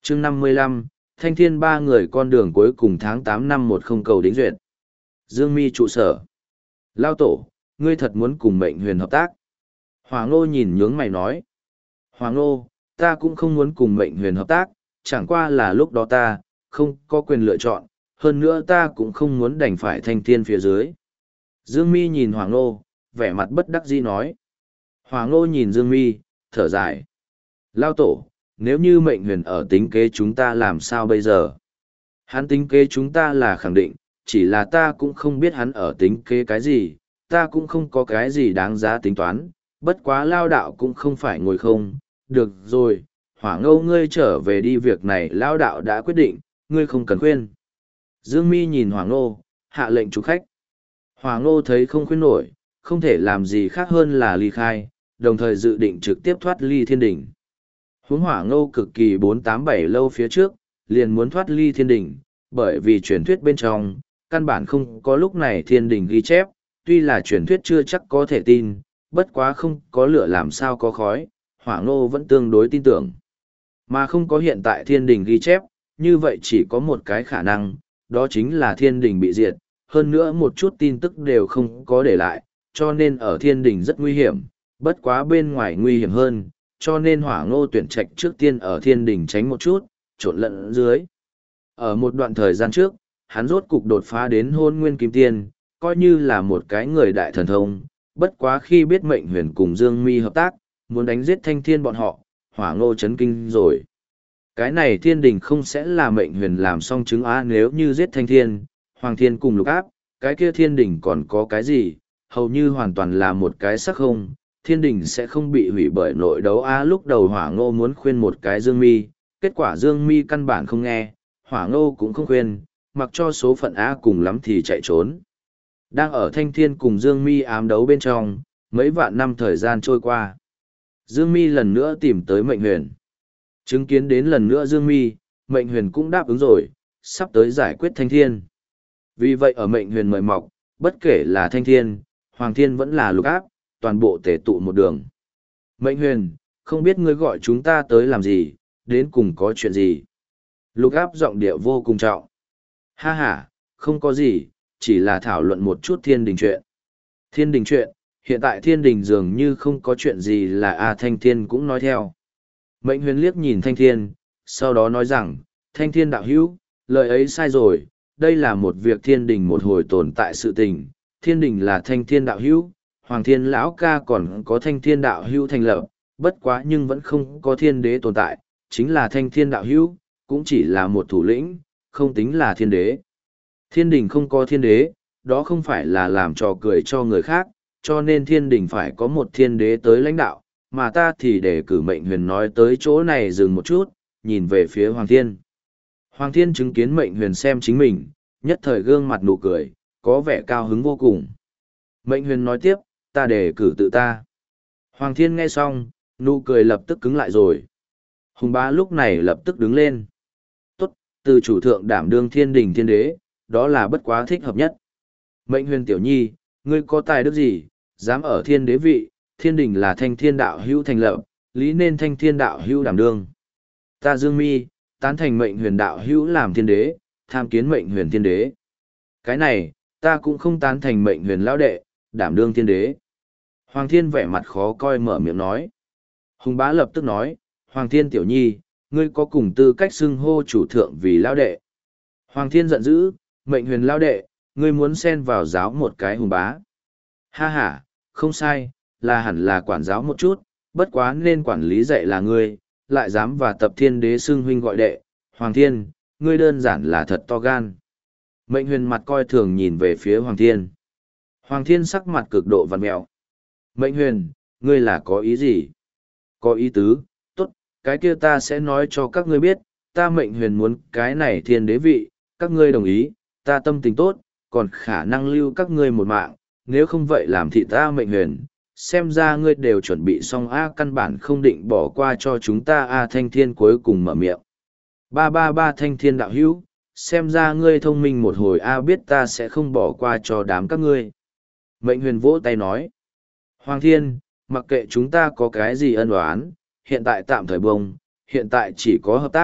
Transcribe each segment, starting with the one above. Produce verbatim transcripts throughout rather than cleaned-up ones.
chương năm mươi lăm, Thanh Thiên ba người con đường cuối cùng tháng tám năm một không cầu đính duyệt. Dương Mi trụ sở. Lao tổ, ngươi thật muốn cùng mệnh huyền hợp tác. Hoàng Ngô nhìn nhướng mày nói. Hoàng Ngô, ta cũng không muốn cùng mệnh huyền hợp tác, chẳng qua là lúc đó ta, không có quyền lựa chọn, hơn nữa ta cũng không muốn đành phải Thanh Thiên phía dưới. Dương Mi nhìn Hoàng Ngô, vẻ mặt bất đắc dĩ nói. Hoàng Ngô nhìn Dương Mi, thở dài. Lao tổ, nếu như mệnh huyền ở tính kế chúng ta làm sao bây giờ? Hắn tính kế chúng ta là khẳng định, chỉ là ta cũng không biết hắn ở tính kế cái gì, ta cũng không có cái gì đáng giá tính toán, bất quá lao đạo cũng không phải ngồi không. Được rồi, Hỏa Ngô ngươi trở về đi, việc này lao đạo đã quyết định, ngươi không cần khuyên. Dương Mi nhìn Hỏa Ngô, hạ lệnh chủ khách. Hỏa Ngô thấy không khuyên nổi, không thể làm gì khác hơn là ly khai, đồng thời dự định trực tiếp thoát ly thiên đỉnh. Huống Hỏa Ngô cực kỳ bốn tám bảy lâu phía trước, liền muốn thoát ly thiên đỉnh, bởi vì truyền thuyết bên trong, căn bản không có lúc này thiên đỉnh ghi chép, tuy là truyền thuyết chưa chắc có thể tin, bất quá không có lửa làm sao có khói, Hỏa Ngô vẫn tương đối tin tưởng. Mà không có hiện tại thiên đỉnh ghi chép, như vậy chỉ có một cái khả năng, đó chính là thiên đỉnh bị diệt, hơn nữa một chút tin tức đều không có để lại, cho nên ở thiên đỉnh rất nguy hiểm, bất quá bên ngoài nguy hiểm hơn, cho nên Hỏa Ngô tuyển trạch trước tiên ở thiên đỉnh tránh một chút, trộn lẫn dưới. Ở một đoạn thời gian trước, hắn rốt cục đột phá đến hôn nguyên kim tiên, coi như là một cái người đại thần thông, bất quá khi biết mệnh huyền cùng Dương Mi hợp tác, muốn đánh giết Thanh Thiên bọn họ, Hỏa Ngô chấn kinh rồi. Cái này thiên đình không sẽ là mệnh huyền làm xong chứng á, nếu như giết Thanh Thiên, Hoàng Thiên cùng Lục Áp, cái kia thiên đình còn có cái gì, hầu như hoàn toàn là một cái sắc không, thiên đình sẽ không bị hủy bởi nội đấu á. Lúc đầu Hỏa Ngô muốn khuyên một cái Dương Mi, kết quả Dương Mi căn bản không nghe, Hỏa Ngô cũng không khuyên, mặc cho số phận á cùng lắm thì chạy trốn. Đang ở Thanh Thiên cùng Dương Mi ám đấu bên trong, mấy vạn năm thời gian trôi qua. Dương Mi lần nữa tìm tới mệnh huyền. Chứng kiến đến lần nữa Dương Mi, mệnh huyền cũng đáp ứng rồi, sắp tới giải quyết Thanh Thiên. Vì vậy ở mệnh huyền mời mọc, bất kể là Thanh Thiên, Hoàng Thiên vẫn là Lục Áp, toàn bộ tề tụ một đường. Mệnh huyền, không biết ngươi gọi chúng ta tới làm gì, đến cùng có chuyện gì? Lục Áp giọng điệu vô cùng trọng. Ha ha, không có gì, chỉ là thảo luận một chút thiên đình chuyện. Thiên đình chuyện, hiện tại thiên đình dường như không có chuyện gì là A Thanh Thiên cũng nói theo. Mệnh huyền liếc nhìn Thanh Thiên, sau đó nói rằng, Thanh Thiên đạo hữu, lời ấy sai rồi, đây là một việc thiên đình một hồi tồn tại sự tình. Thiên đình là Thanh Thiên đạo hữu, Hoàng Thiên lão ca còn có Thanh Thiên đạo hữu thành lập, bất quá nhưng vẫn không có thiên đế tồn tại, chính là Thanh Thiên đạo hữu, cũng chỉ là một thủ lĩnh, không tính là thiên đế. Thiên đình không có thiên đế, đó không phải là làm trò cười cho người khác, cho nên thiên đình phải có một thiên đế tới lãnh đạo, mà ta thì để cử mệnh huyền nói tới chỗ này dừng một chút, nhìn về phía Hoàng Thiên. Hoàng Thiên chứng kiến mệnh huyền xem chính mình, nhất thời gương mặt nụ cười, có vẻ cao hứng vô cùng. Mệnh huyền nói tiếp, ta để cử tự ta. Hoàng Thiên nghe xong, nụ cười lập tức cứng lại rồi. Hùng bá lúc này lập tức đứng lên. Tốt, từ chủ thượng đảm đương thiên đình thiên đế, đó là bất quá thích hợp nhất. Mệnh huyền tiểu nhi, ngươi có tài đức gì, dám ở thiên đế vị, thiên đình là Thanh Thiên đạo hữu thành lập, lý nên Thanh Thiên đạo hữu đảm đương. Ta Dương Mi, tán thành mệnh huyền đạo hữu làm thiên đế, tham kiến mệnh huyền thiên đế. Cái này, ta cũng không tán thành mệnh huyền lão đệ, đảm đương thiên đế. Hoàng Thiên vẻ mặt khó coi mở miệng nói. Hùng bá lập tức nói, Hoàng Thiên tiểu nhi, ngươi có cùng tư cách xưng hô chủ thượng vì lão đệ. Hoàng Thiên giận dữ, mệnh huyền lão đệ, ngươi muốn xen vào giáo một cái hùng bá. Ha ha, không sai, là hẳn là quản giáo một chút, bất quá nên quản lý dạy là ngươi, lại dám và tập thiên đế xưng huynh gọi đệ. Hoàng Thiên, ngươi đơn giản là thật to gan. Mệnh huyền mặt coi thường nhìn về phía Hoàng Thiên. Hoàng Thiên sắc mặt cực độ vằn mẹo. Mệnh huyền, ngươi là có ý gì? Có ý tứ, tốt, cái kia ta sẽ nói cho các ngươi biết, ta mệnh huyền muốn cái này thiên đế vị, các ngươi đồng ý, ta tâm tình tốt, còn khả năng lưu các ngươi một mạng, nếu không vậy làm thị ta mệnh huyền, xem ra ngươi đều chuẩn bị xong A, căn bản không định bỏ qua cho chúng ta A. Thanh Thiên cuối cùng mở miệng. Ba ba ba Thanh Thiên đạo hữu, xem ra ngươi thông minh một hồi A, biết ta sẽ không bỏ qua cho đám các ngươi. Mệnh huyền vỗ tay nói. Hoàng Thiên, mặc kệ chúng ta có cái gì ân oán, hiện tại tạm thời bông, hiện tại chỉ có hợp tác,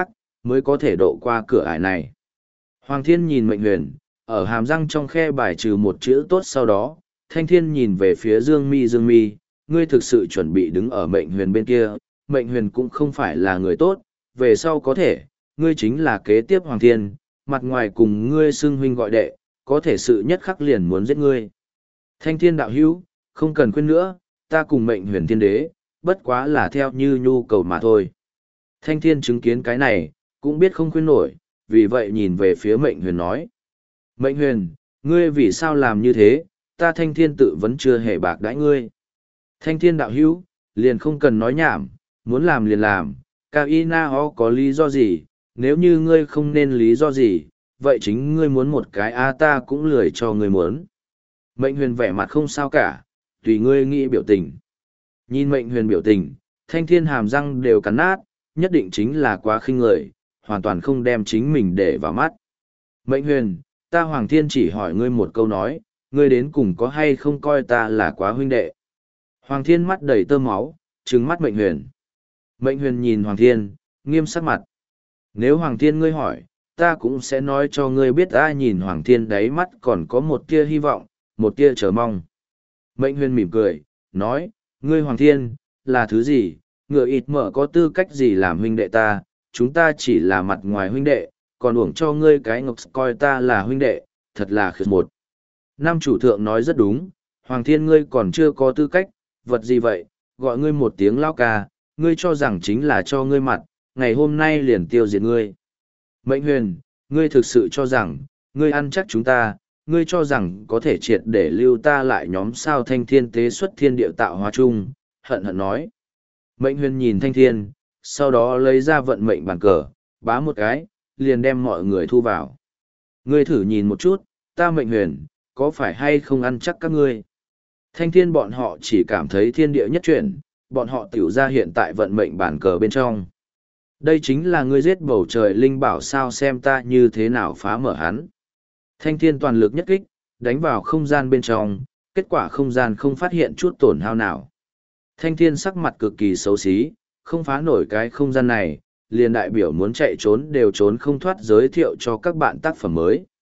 mới có thể độ qua cửa ải này. Hoàng Thiên nhìn Mệnh Huyền, ở hàm răng trong khe bài trừ một chữ tốt sau đó, Thanh Thiên nhìn về phía Dương Mi. Dương Mi, ngươi thực sự chuẩn bị đứng ở Mệnh Huyền bên kia, Mệnh Huyền cũng không phải là người tốt, về sau có thể, ngươi chính là kế tiếp Hoàng Thiên, mặt ngoài cùng ngươi xưng huynh gọi đệ, có thể sự nhất khắc liền muốn giết ngươi. Thanh Thiên đạo hữu, không cần khuyên nữa, ta cùng Mệnh Huyền Thiên Đế, bất quá là theo như nhu cầu mà thôi. Thanh Thiên chứng kiến cái này, cũng biết không khuyên nổi, vì vậy nhìn về phía Mệnh Huyền nói. Mệnh Huyền, ngươi vì sao làm như thế, ta Thanh Thiên tự vẫn chưa hề bạc đãi ngươi. Thanh Thiên đạo hữu, liền không cần nói nhảm, muốn làm liền làm, Cao Y Na Ho có lý do gì, nếu như ngươi không nên lý do gì, vậy chính ngươi muốn một cái a ta cũng lười cho ngươi muốn. Mệnh Huyền vẻ mặt không sao cả, tùy ngươi nghĩ biểu tình. Nhìn Mệnh Huyền biểu tình, Thanh Thiên hàm răng đều cắn nát, nhất định chính là quá khinh người, hoàn toàn không đem chính mình để vào mắt. Mệnh Huyền, ta Hoàng Thiên chỉ hỏi ngươi một câu nói, ngươi đến cùng có hay không coi ta là quá huynh đệ. Hoàng Thiên mắt đầy tơ máu, trừng mắt Mệnh Huyền. Mệnh Huyền nhìn Hoàng Thiên, nghiêm sắc mặt. Nếu Hoàng Thiên ngươi hỏi, ta cũng sẽ nói cho ngươi biết ta nhìn Hoàng Thiên đáy mắt còn có một tia hy vọng, một tia chờ mong. Mệnh Huyền mỉm cười, nói, ngươi Hoàng Thiên, là thứ gì, ngựa ít mở có tư cách gì làm huynh đệ ta, chúng ta chỉ là mặt ngoài huynh đệ, còn uổng cho ngươi cái ngọc coi ta là huynh đệ, thật là khiệt một. Nam chủ thượng nói rất đúng, Hoàng Thiên ngươi còn chưa có tư cách, vật gì vậy, gọi ngươi một tiếng lao ca, ngươi cho rằng chính là cho ngươi mặt, ngày hôm nay liền tiêu diệt ngươi. Mệnh Huyền, ngươi thực sự cho rằng, ngươi ăn chắc chúng ta, ngươi cho rằng có thể triệt để lưu ta lại nhóm sao Thanh Thiên tế xuất thiên địa tạo hóa chung, hận hận nói. Mệnh Huyền nhìn Thanh Thiên, sau đó lấy ra vận mệnh bàn cờ, bá một cái, liền đem mọi người thu vào. Ngươi thử nhìn một chút, ta Mệnh Huyền, có phải hay không ăn chắc các ngươi? Thanh Thiên bọn họ chỉ cảm thấy thiên địa nhất chuyển, bọn họ tiểu ra hiện tại vận mệnh bản cờ bên trong. Đây chính là ngươi giết bầu trời linh bảo sao, xem ta như thế nào phá mở hắn. Thanh Thiên toàn lực nhất kích, đánh vào không gian bên trong, kết quả không gian không phát hiện chút tổn hao nào. Thanh Thiên sắc mặt cực kỳ xấu xí, không phá nổi cái không gian này, liền đại biểu muốn chạy trốn đều trốn không thoát, giới thiệu cho các bạn tác phẩm mới.